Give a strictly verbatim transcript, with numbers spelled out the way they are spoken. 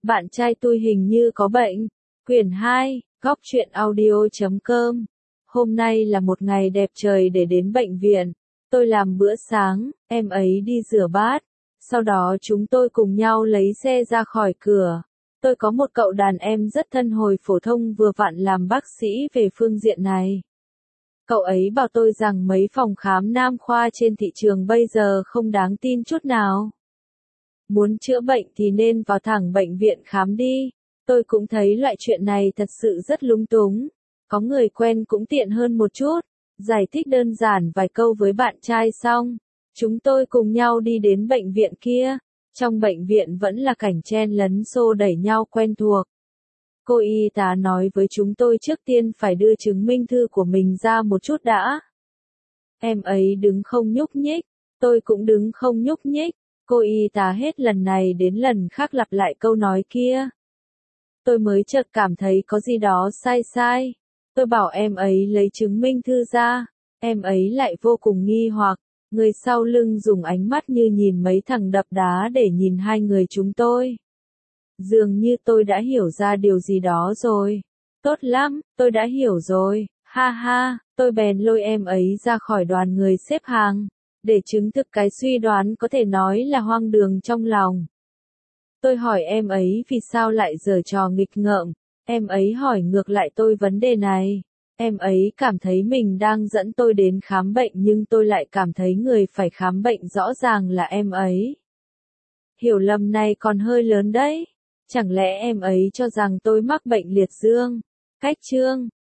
Bạn trai tôi hình như có bệnh. Quyển hai, góc truyện audio chấm com. Hôm nay là một ngày đẹp trời để đến bệnh viện. Tôi làm bữa sáng, em ấy đi rửa bát. Sau đó chúng tôi cùng nhau lấy xe ra khỏi cửa. Tôi có một cậu đàn em rất thân hồi phổ thông vừa vặn làm bác sĩ về phương diện này. Cậu ấy bảo tôi rằng mấy phòng khám nam khoa trên thị trường bây giờ không đáng tin chút nào. Muốn chữa bệnh thì nên vào thẳng bệnh viện khám đi. Tôi cũng thấy loại chuyện này thật sự rất lung túng. Có người quen cũng tiện hơn một chút. Giải thích đơn giản vài câu với bạn trai xong. Chúng tôi cùng nhau đi đến bệnh viện kia. Trong bệnh viện vẫn là cảnh chen lấn xô đẩy nhau quen thuộc. Cô y tá nói với chúng tôi trước tiên phải đưa chứng minh thư của mình ra một chút đã. Em ấy đứng không nhúc nhích. Tôi cũng đứng không nhúc nhích. Cô y tá hết lần này đến lần khác lặp lại câu nói kia. Tôi mới chợt cảm thấy có gì đó sai sai. Tôi bảo em ấy lấy chứng minh thư ra. Em ấy lại vô cùng nghi hoặc. Người sau lưng dùng ánh mắt như nhìn mấy thằng đập đá để nhìn hai người chúng tôi. Dường như tôi đã hiểu ra điều gì đó rồi. Tốt lắm, tôi đã hiểu rồi. Ha ha, tôi bèn lôi em ấy ra khỏi đoàn người xếp hàng. Để chứng thực cái suy đoán có thể nói là hoang đường trong lòng. Tôi hỏi em ấy vì sao lại giở trò nghịch ngợm. Em ấy hỏi ngược lại tôi vấn đề này. Em ấy cảm thấy mình đang dẫn tôi đến khám bệnh nhưng tôi lại cảm thấy người phải khám bệnh rõ ràng là em ấy. Hiểu lầm này còn hơi lớn đấy. Chẳng lẽ em ấy cho rằng tôi mắc bệnh liệt dương? Cách chương